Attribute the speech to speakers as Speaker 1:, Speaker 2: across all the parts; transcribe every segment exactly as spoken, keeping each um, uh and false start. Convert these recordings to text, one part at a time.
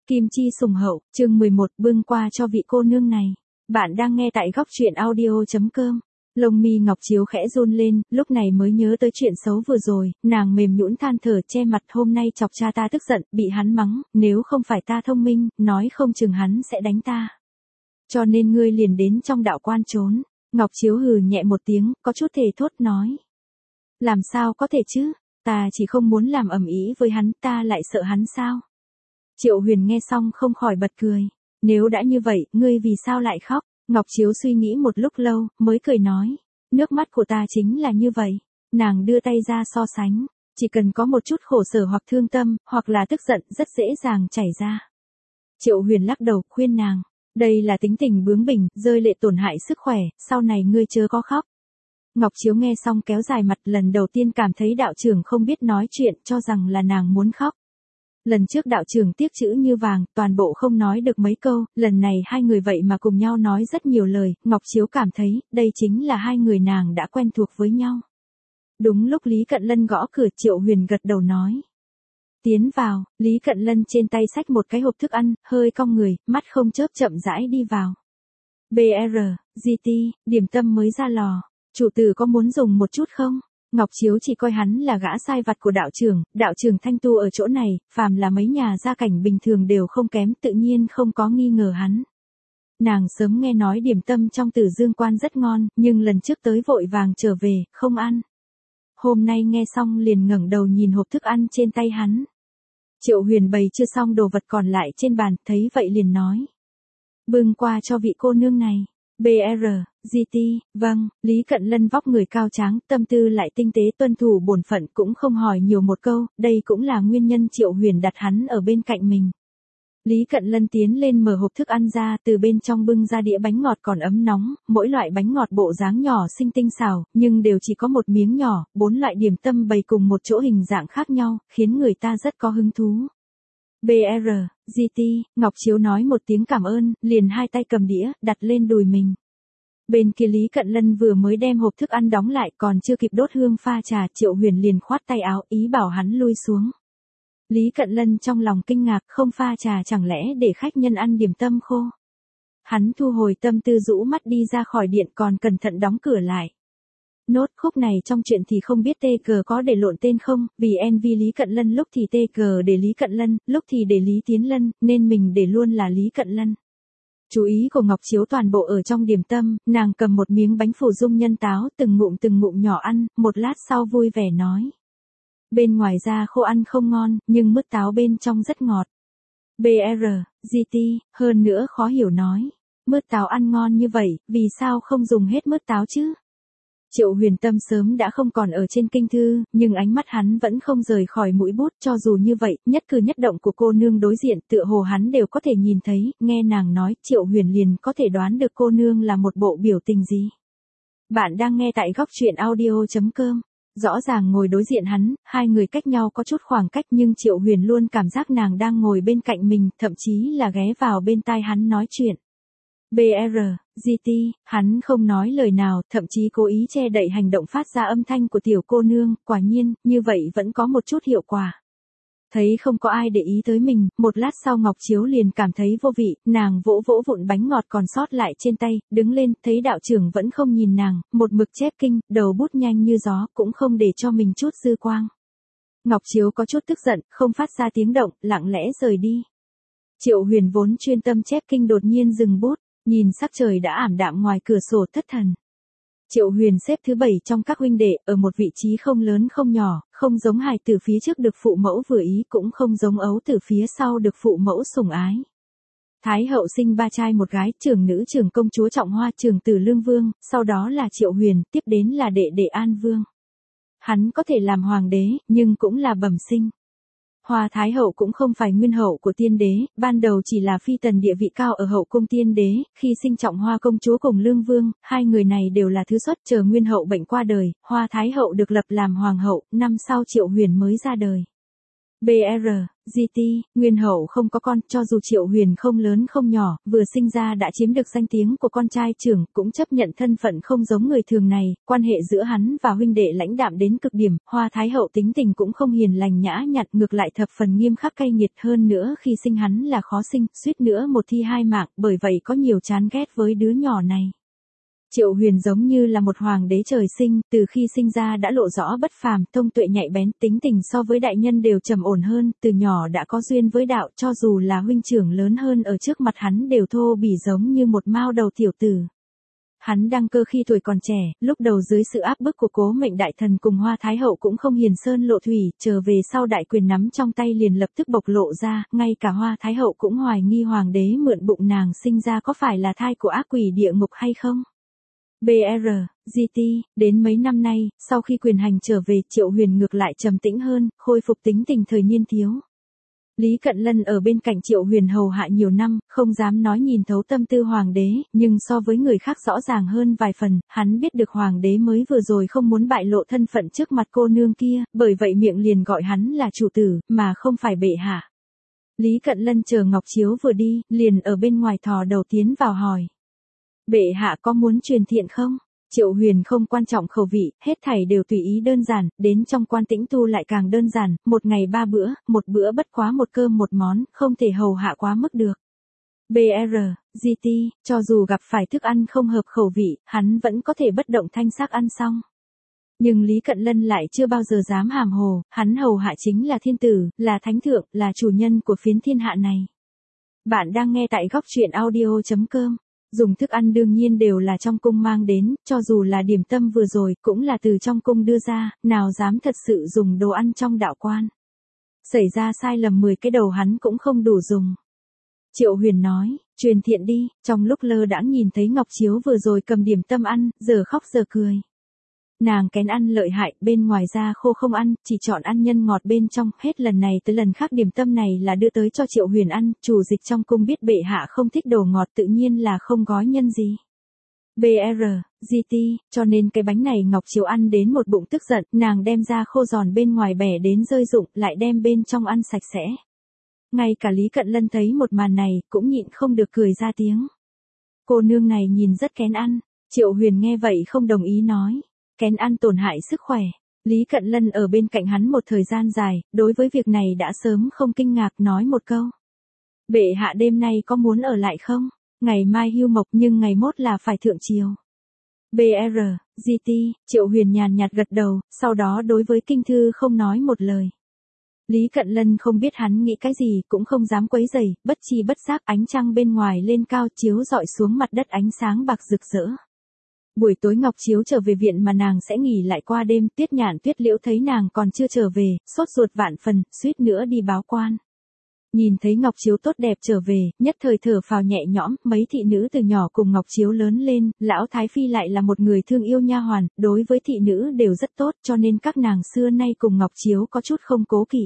Speaker 1: Kim chi sùng hậu, chương mười một, bưng qua cho vị cô nương này. Bạn đang nghe tại góc truyện audio.com. Lông mi Ngọc Chiếu khẽ run lên, lúc này mới nhớ tới chuyện xấu vừa rồi, nàng mềm nhũn than thở che mặt, hôm nay chọc cha ta tức giận, bị hắn mắng, nếu không phải ta thông minh, nói không chừng hắn sẽ đánh ta. Cho nên ngươi liền đến trong đạo quan trốn. Ngọc Chiếu hừ nhẹ một tiếng, có chút thề thốt nói. Làm sao có thể chứ, ta chỉ không muốn làm ầm ĩ với hắn, ta lại sợ hắn sao? Triệu Huyền nghe xong không khỏi bật cười. Nếu đã như vậy, ngươi vì sao lại khóc? Ngọc Chiếu suy nghĩ một lúc lâu, mới cười nói. Nước mắt của ta chính là như vậy. Nàng đưa tay ra so sánh. Chỉ cần có một chút khổ sở hoặc thương tâm, hoặc là tức giận, rất dễ dàng chảy ra. Triệu Huyền lắc đầu, khuyên nàng. Đây là tính tình bướng bỉnh, rơi lệ tổn hại sức khỏe, sau này ngươi chớ có khóc. Ngọc Chiếu nghe xong kéo dài mặt, lần đầu tiên cảm thấy đạo trưởng không biết nói chuyện, cho rằng là nàng muốn khóc. Lần trước đạo trưởng tiếc chữ như vàng, toàn bộ không nói được mấy câu, lần này hai người vậy mà cùng nhau nói rất nhiều lời, Ngọc Chiếu cảm thấy, đây chính là hai người nàng đã quen thuộc với nhau. Đúng lúc Lý Cận Lân gõ cửa, Triệu Huyền gật đầu nói. Tiến vào, Lý Cận Lân trên tay xách một cái hộp thức ăn, hơi cong người, mắt không chớp chậm rãi đi vào. bê rờ, giê tê, điểm tâm mới ra lò, chủ tử có muốn dùng một chút không? Ngọc Chiếu chỉ coi hắn là gã sai vặt của đạo trưởng, đạo trưởng thanh tu ở chỗ này, phàm là mấy nhà gia cảnh bình thường đều không kém, tự nhiên không có nghi ngờ hắn. Nàng sớm nghe nói điểm tâm trong Tử Dương Quan rất ngon, nhưng lần trước tới vội vàng trở về, không ăn. Hôm nay nghe xong liền ngẩng đầu nhìn hộp thức ăn trên tay hắn. Triệu Huyền bày chưa xong đồ vật còn lại trên bàn, thấy vậy liền nói. Bưng qua cho vị cô nương này. bê rờ, giê tê, vâng, Lý Cận Lân vóc người cao tráng, tâm tư lại tinh tế, tuân thủ bổn phận, cũng không hỏi nhiều một câu, đây cũng là nguyên nhân Triệu Huyền đặt hắn ở bên cạnh mình. Lý Cận Lân tiến lên mở hộp thức ăn ra, từ bên trong bưng ra đĩa bánh ngọt còn ấm nóng, mỗi loại bánh ngọt bộ dáng nhỏ xinh tinh xảo, nhưng đều chỉ có một miếng nhỏ, bốn loại điểm tâm bày cùng một chỗ hình dạng khác nhau, khiến người ta rất có hứng thú. bê rờ, giê tê, Ngọc Chiếu nói một tiếng cảm ơn, liền hai tay cầm đĩa, đặt lên đùi mình. Bên kia Lý Cận Lân vừa mới đem hộp thức ăn đóng lại, còn chưa kịp đốt hương pha trà, Triệu Huyền liền khoát tay áo, ý bảo hắn lui xuống. Lý Cận Lân trong lòng kinh ngạc, không pha trà chẳng lẽ để khách nhân ăn điểm tâm khô. Hắn thu hồi tâm tư, rũ mắt đi ra khỏi điện, còn cẩn thận đóng cửa lại. Nốt khúc này trong chuyện thì không biết tê cờ có để lộn tên không, vì en vê Lý Cận Lân lúc thì tê cờ để Lý Cận Lân, lúc thì để Lý Tiến Lân, nên mình để luôn là Lý Cận Lân. Chú ý của Ngọc Chiếu toàn bộ ở trong điểm tâm, nàng cầm một miếng bánh phủ dung nhân táo, từng ngụm từng ngụm nhỏ ăn, một lát sau vui vẻ nói. Bên ngoài ra khô ăn không ngon, nhưng mứt táo bên trong rất ngọt. bê rờ, giê tê, hơn nữa khó hiểu nói. Mứt táo ăn ngon như vậy, vì sao không dùng hết mứt táo chứ? Triệu Huyền tâm sớm đã không còn ở trên kinh thư, nhưng ánh mắt hắn vẫn không rời khỏi mũi bút, cho dù như vậy, nhất cử nhất động của cô nương đối diện, tựa hồ hắn đều có thể nhìn thấy, nghe nàng nói, Triệu Huyền liền có thể đoán được cô nương là một bộ biểu tình gì. Bạn đang nghe tại góc truyện audio.com. Rõ ràng ngồi đối diện hắn, hai người cách nhau có chút khoảng cách, nhưng Triệu Huyền luôn cảm giác nàng đang ngồi bên cạnh mình, thậm chí là ghé vào bên tai hắn nói chuyện. bê rờ, giê tê, hắn không nói lời nào, thậm chí cố ý che đậy hành động phát ra âm thanh của tiểu cô nương, quả nhiên, như vậy vẫn có một chút hiệu quả. Thấy không có ai để ý tới mình, một lát sau Ngọc Chiếu liền cảm thấy vô vị, nàng vỗ vỗ vụn bánh ngọt còn sót lại trên tay, đứng lên, thấy đạo trưởng vẫn không nhìn nàng, một mực chép kinh, đầu bút nhanh như gió, cũng không để cho mình chút dư quang. Ngọc Chiếu có chút tức giận, không phát ra tiếng động, lặng lẽ rời đi. Triệu Huyền vốn chuyên tâm chép kinh đột nhiên dừng bút, nhìn sắc trời đã ảm đạm ngoài cửa sổ, thất thần. Triệu Huyền xếp thứ bảy trong các huynh đệ, ở một vị trí không lớn không nhỏ, không giống hài tử phía trước được phụ mẫu vừa ý, cũng không giống ấu tử phía sau được phụ mẫu sủng ái. Thái hậu sinh ba trai một gái, trưởng nữ trưởng công chúa Trọng Hoa, trưởng tử Lương Vương, sau đó là Triệu Huyền, tiếp đến là đệ đệ An Vương. Hắn có thể làm hoàng đế, nhưng cũng là bẩm sinh. Hoa Thái hậu cũng không phải nguyên hậu của tiên đế, ban đầu chỉ là phi tần địa vị cao ở hậu cung tiên đế, khi sinh Trọng Hoa công chúa cùng Lương Vương, hai người này đều là thứ xuất, chờ nguyên hậu bệnh qua đời, Hoa Thái hậu được lập làm hoàng hậu, năm sau Triệu Huyền mới ra đời. bê rờ, giê tê, Nguyên hậu không có con, cho dù Triệu Huyền không lớn không nhỏ, vừa sinh ra đã chiếm được danh tiếng của con trai trưởng, cũng chấp nhận thân phận không giống người thường này, quan hệ giữa hắn và huynh đệ lãnh đạm đến cực điểm, Hoa Thái hậu tính tình cũng không hiền lành nhã nhặn, ngược lại thập phần nghiêm khắc cay nghiệt, hơn nữa khi sinh hắn là khó sinh, suýt nữa một thi hai mạng, bởi vậy có nhiều chán ghét với đứa nhỏ này. Triệu Huyền giống như là một hoàng đế trời sinh, từ khi sinh ra đã lộ rõ bất phàm, thông tuệ nhạy bén, tính tình so với đại nhân đều trầm ổn hơn, từ nhỏ đã có duyên với đạo, cho dù là huynh trưởng lớn hơn ở trước mặt hắn đều thô bỉ giống như một mao đầu tiểu tử. Hắn đăng cơ khi tuổi còn trẻ, lúc đầu dưới sự áp bức của Cố Mệnh đại thần cùng Hoa Thái hậu cũng không hiền sơn lộ thủy, trở về sau đại quyền nắm trong tay liền lập tức bộc lộ ra, ngay cả Hoa Thái hậu cũng hoài nghi hoàng đế mượn bụng nàng sinh ra có phải là thai của ác quỷ địa ngục hay không. bê rờ, giê tê, đến mấy năm nay, sau khi quyền hành trở về, Triệu Huyền ngược lại trầm tĩnh hơn, khôi phục tính tình thời niên thiếu. Lý Cận Lân ở bên cạnh Triệu Huyền hầu hạ nhiều năm, không dám nói nhìn thấu tâm tư hoàng đế, nhưng so với người khác rõ ràng hơn vài phần, hắn biết được hoàng đế mới vừa rồi không muốn bại lộ thân phận trước mặt cô nương kia, bởi vậy miệng liền gọi hắn là chủ tử, mà không phải bệ hạ. Lý Cận Lân chờ Ngọc Chiếu vừa đi, liền ở bên ngoài thò đầu tiến vào hỏi. Bệ hạ có muốn truyền thiện không? Triệu Huyền không quan trọng khẩu vị, hết thảy đều tùy ý đơn giản, đến trong quan tĩnh tu lại càng đơn giản, một ngày ba bữa, một bữa bất quá một cơm một món, không thể hầu hạ quá mức được. bê rờ, giê tê, cho dù gặp phải thức ăn không hợp khẩu vị, hắn vẫn có thể bất động thanh sắc ăn xong. Nhưng Lý Cận Lân lại chưa bao giờ dám hàm hồ, hắn hầu hạ chính là thiên tử, là thánh thượng, là chủ nhân của phiến thiên hạ này. Bạn đang nghe tại góc truyện audio chấm com. Dùng thức ăn đương nhiên đều là trong cung mang đến, cho dù là điểm tâm vừa rồi, cũng là từ trong cung đưa ra, nào dám thật sự dùng đồ ăn trong đạo quan. Xảy ra sai lầm mười cái đầu hắn cũng không đủ dùng. Triệu Huyền nói, truyền thiện đi, trong lúc lơ đãng nhìn thấy Ngọc Chiếu vừa rồi cầm điểm tâm ăn, giờ khóc giờ cười. Nàng kén ăn lợi hại, bên ngoài da khô không ăn, chỉ chọn ăn nhân ngọt bên trong, hết lần này tới lần khác điểm tâm này là đưa tới cho Triệu Huyền ăn, chủ dịch trong cung biết bệ hạ không thích đồ ngọt tự nhiên là không gói nhân gì. bê rờ, giê tê, cho nên cái bánh này Ngọc Chiếu ăn đến một bụng tức giận, nàng đem da khô giòn bên ngoài bẻ đến rơi rụng, lại đem bên trong ăn sạch sẽ. Ngay cả Lý Cận Lân thấy một màn này, cũng nhịn không được cười ra tiếng. Cô nương này nhìn rất kén ăn, Triệu Huyền nghe vậy không đồng ý nói. Kén ăn tổn hại sức khỏe. Lý Cận Lân ở bên cạnh hắn một thời gian dài, đối với việc này đã sớm không kinh ngạc nói một câu. Bệ hạ đêm nay có muốn ở lại không? Ngày mai hưu mộc nhưng ngày mốt là phải thượng triều. bê rờ, giê tê, Triệu Huyền nhàn nhạt gật đầu, sau đó đối với kinh thư không nói một lời. Lý Cận Lân không biết hắn nghĩ cái gì, cũng không dám quấy rầy, bất chi bất giác ánh trăng bên ngoài lên cao chiếu rọi xuống mặt đất ánh sáng bạc rực rỡ. Buổi tối Ngọc Chiếu trở về viện mà nàng sẽ nghỉ lại qua đêm, Tuyết Nhạn Tuyết Liễu thấy nàng còn chưa trở về, sốt ruột vạn phần, suýt nữa đi báo quan. Nhìn thấy Ngọc Chiếu tốt đẹp trở về, nhất thời thở phào nhẹ nhõm, mấy thị nữ từ nhỏ cùng Ngọc Chiếu lớn lên, lão Thái Phi lại là một người thương yêu nha hoàn, đối với thị nữ đều rất tốt, cho nên các nàng xưa nay cùng Ngọc Chiếu có chút không cố kỵ.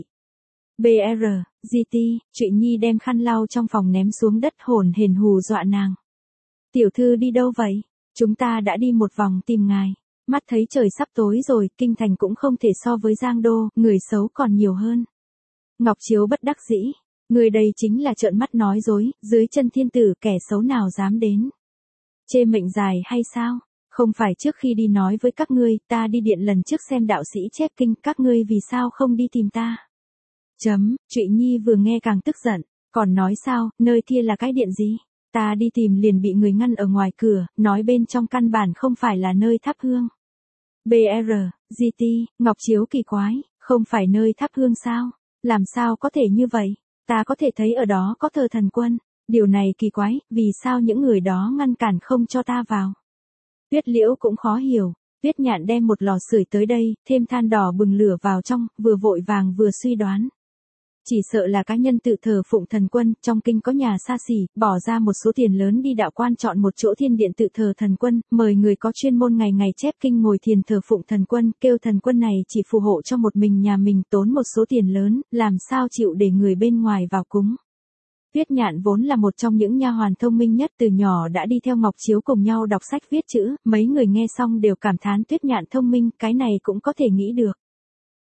Speaker 1: bê rờ, giê tê, Trụy Nhi đem khăn lau trong phòng ném xuống đất hồn hển hù dọa nàng. Tiểu thư đi đâu vậy? Chúng ta đã đi một vòng tìm ngài. Mắt thấy trời sắp tối rồi, kinh thành cũng không thể so với Giang Đô, người xấu còn nhiều hơn. Ngọc Chiếu bất đắc dĩ. Người đây chính là trợn mắt nói dối, dưới chân thiên tử kẻ xấu nào dám đến. Chê mệnh dài hay sao? Không phải trước khi đi nói với các ngươi, ta đi điện lần trước xem đạo sĩ chép kinh, các ngươi vì sao không đi tìm ta? Chấm, Trụy Nhi vừa nghe càng tức giận, còn nói sao, nơi kia là cái điện gì? Ta đi tìm liền bị người ngăn ở ngoài cửa, nói bên trong căn bản không phải là nơi thắp hương. bê rờ, giê tê, Ngọc Chiếu kỳ quái, không phải nơi thắp hương sao? Làm sao có thể như vậy? Ta có thể thấy ở đó có thờ thần quân. Điều này kỳ quái, vì sao những người đó ngăn cản không cho ta vào? Tuyết Liễu cũng khó hiểu. Tuyết Nhạn đem một lò sưởi tới đây, thêm than đỏ bừng lửa vào trong, vừa vội vàng vừa suy đoán. Chỉ sợ là cá nhân tự thờ phụng thần quân, trong kinh có nhà xa xỉ, bỏ ra một số tiền lớn đi đạo quan chọn một chỗ thiên điện tự thờ thần quân, mời người có chuyên môn ngày ngày chép kinh ngồi thiền thờ phụng thần quân, kêu thần quân này chỉ phù hộ cho một mình nhà mình tốn một số tiền lớn, làm sao chịu để người bên ngoài vào cúng. Tuyết Nhạn vốn là một trong những nha hoàn thông minh nhất, từ nhỏ đã đi theo Ngọc Chiếu cùng nhau đọc sách viết chữ, mấy người nghe xong đều cảm thán Tuyết Nhạn thông minh, cái này cũng có thể nghĩ được.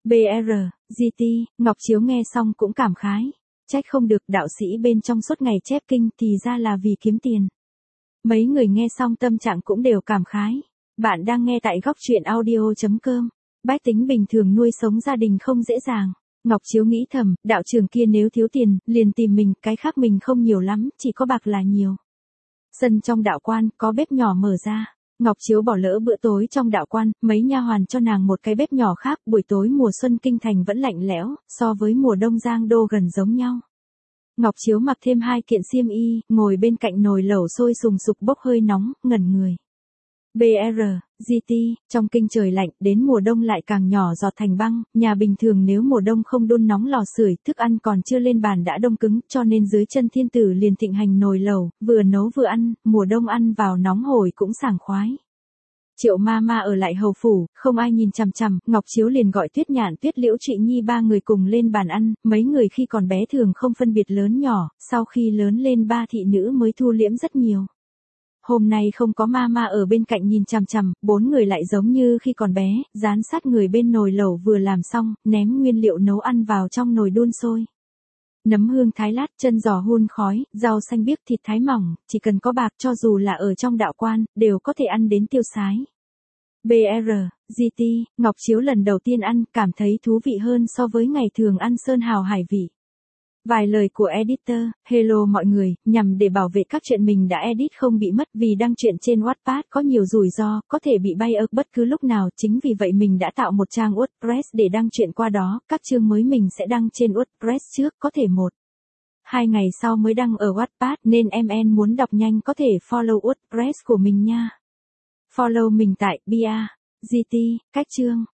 Speaker 1: bê rờ, giê tê, Ngọc Chiếu nghe xong cũng cảm khái. Trách không được đạo sĩ bên trong suốt ngày chép kinh thì ra là vì kiếm tiền. Mấy người nghe xong tâm trạng cũng đều cảm khái. Bạn đang nghe tại góc truyện audio chấm com. Bách tính bình thường nuôi sống gia đình không dễ dàng. Ngọc Chiếu nghĩ thầm, đạo trưởng kia nếu thiếu tiền, liền tìm mình, cái khác mình không nhiều lắm, chỉ có bạc là nhiều. Sân trong đạo quan, có bếp nhỏ mở ra. Ngọc Chiếu bỏ lỡ bữa tối trong đạo quan, mấy nha hoàn cho nàng một cái bếp nhỏ khác, buổi tối mùa xuân kinh thành vẫn lạnh lẽo, so với mùa đông Giang Đô gần giống nhau. Ngọc Chiếu mặc thêm hai kiện xiêm y, ngồi bên cạnh nồi lẩu sôi sùng sục bốc hơi nóng, ngẩn người. bê rờ, giê tê, trong kinh trời lạnh, đến mùa đông lại càng nhỏ giọt thành băng, nhà bình thường nếu mùa đông không đun nóng lò sưởi, thức ăn còn chưa lên bàn đã đông cứng, cho nên dưới chân thiên tử liền thịnh hành nồi lẩu, vừa nấu vừa ăn, mùa đông ăn vào nóng hổi cũng sảng khoái. Triệu ma ma ở lại hầu phủ, không ai nhìn chằm chằm, Ngọc Chiếu liền gọi Tuyết Nhạn, Tuyết Liễu, Trụy Nhi ba người cùng lên bàn ăn, mấy người khi còn bé thường không phân biệt lớn nhỏ, sau khi lớn lên ba thị nữ mới thu liễm rất nhiều. Hôm nay không có ma ma ở bên cạnh nhìn chằm chằm, bốn người lại giống như khi còn bé, dán sát người bên nồi lẩu vừa làm xong, ném nguyên liệu nấu ăn vào trong nồi đun sôi. Nấm hương thái lát, chân giò hun khói, rau xanh biếc, thịt thái mỏng, chỉ cần có bạc cho dù là ở trong đạo quan, đều có thể ăn đến tiêu sái. bê rờ, giê tê, Ngọc Chiếu lần đầu tiên ăn, cảm thấy thú vị hơn so với ngày thường ăn sơn hào hải vị. Vài lời của editor, hello mọi người, nhằm để bảo vệ các chuyện mình đã edit không bị mất vì đăng truyện trên Wattpad có nhiều rủi ro, có thể bị bay ợt bất cứ lúc nào, chính vì vậy mình đã tạo một trang WordPress để đăng truyện qua đó, các chương mới mình sẽ đăng trên WordPress trước, có thể một, hai ngày sau mới đăng ở Wattpad nên em en muốn đọc nhanh có thể follow WordPress của mình nha. Follow mình tại bê a, giê tê, cách chương.